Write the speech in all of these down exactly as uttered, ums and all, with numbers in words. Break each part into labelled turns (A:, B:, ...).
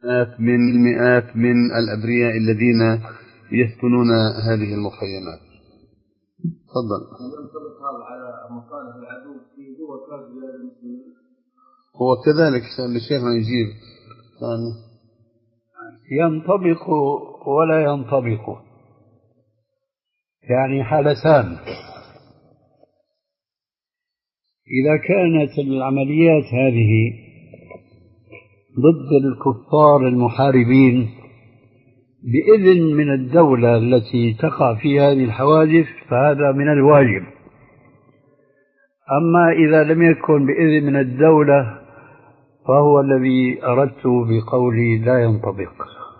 A: مئات من المئات من الأبرياء الذين يسكنون هذه المخيمات. تفضل.
B: ينطبق هذا على مصالح العدو في دول خارج بلاد المسلمين؟
A: هو كذلك الشيخ يجيب يعني
C: ينطبق ولا ينطبق، يعني حالتان. إذا كانت العمليات هذه ضد الكفار المحاربين بإذن من الدولة التي تقع في هذه الحوادث فهذا من الواجب. أما إذا لم يكن بإذن من الدولة فهو الذي أردت بقولي لا ينطبق،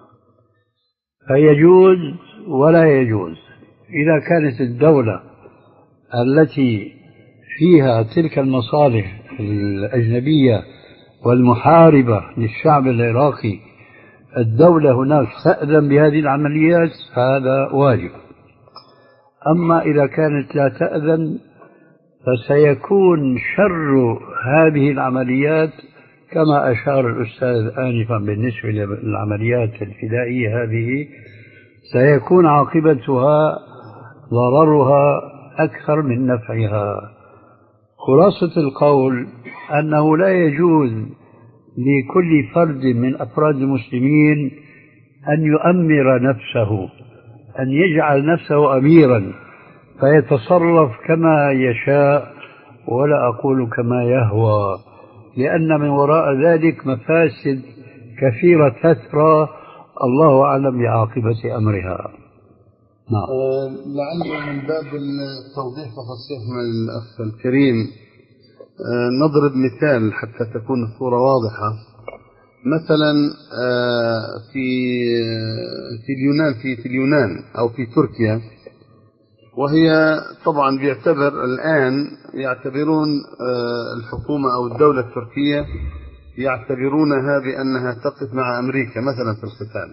C: فيجوز ولا يجوز. إذا كانت الدولة التي فيها تلك المصالح الأجنبية والمحاربة للشعب العراقي الدولة هناك تأذن بهذه العمليات فهذا واجب. أما إذا كانت لا تأذن فسيكون شر هذه العمليات كما أشار الأستاذ آنفا بالنسبة للعمليات الفدائية هذه، سيكون عاقبتها ضررها أكثر من نفعها. خلاصة القول أنه لا يجوز لكل فرد من أفراد المسلمين أن يؤمر نفسه، أن يجعل نفسه أميرا فيتصرف كما يشاء ولا أقول كما يهوى، لأن من وراء ذلك مفاسد كثيرة تترى الله أعلم بعاقبة أمرها.
A: نعم. أه لعل من باب التوضيح فقط شيخنا الأخ الكريم أه نضرب مثال حتى تكون الصورة واضحة. مثلا أه في في اليونان في, في اليونان أو في تركيا، وهي طبعا بيعتبر الآن يعتبرون أه الحكومة أو الدولة التركية يعتبرونها بأنها تقف مع أمريكا مثلا في القتال.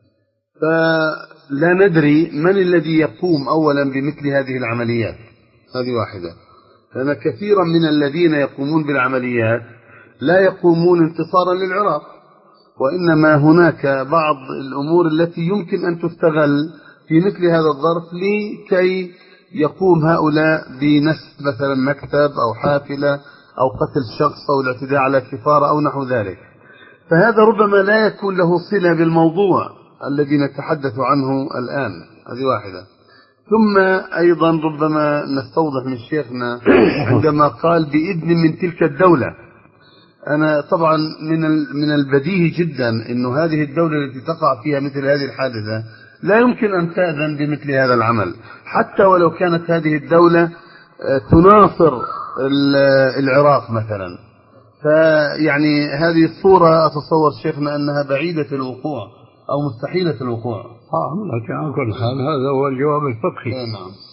A: فلا ندري من الذي يقوم أولا بمثل هذه العمليات. هذه واحدة، لأن كثيرا من الذين يقومون بالعمليات لا يقومون انتصارا للعراق، وإنما هناك بعض الأمور التي يمكن أن تستغل في مثل هذا الظرف لكي يقوم هؤلاء بنسف مثلا مكتب أو حافلة أو قتل شخص أو الاعتداء على كفارة أو نحو ذلك. فهذا ربما لا يكون له صلة بالموضوع الذي نتحدث عنه الآن. هذه واحدة. ثم أيضا ربما نستوضح من شيخنا عندما قال بإذن من تلك الدولة. أنا طبعا من من البديهي جدا أنه هذه الدولة التي تقع فيها مثل هذه الحادثة لا يمكن أن تأذن بمثل هذا العمل، حتى ولو كانت هذه الدولة تناصر العراق مثلا. فيعني هذه الصورة أتصور شيخنا أنها بعيدة الوقوع أو مستحيلة الوقوع.
C: آه لكن على كل حال هذا هو الجواب الفقهي.
A: نعم.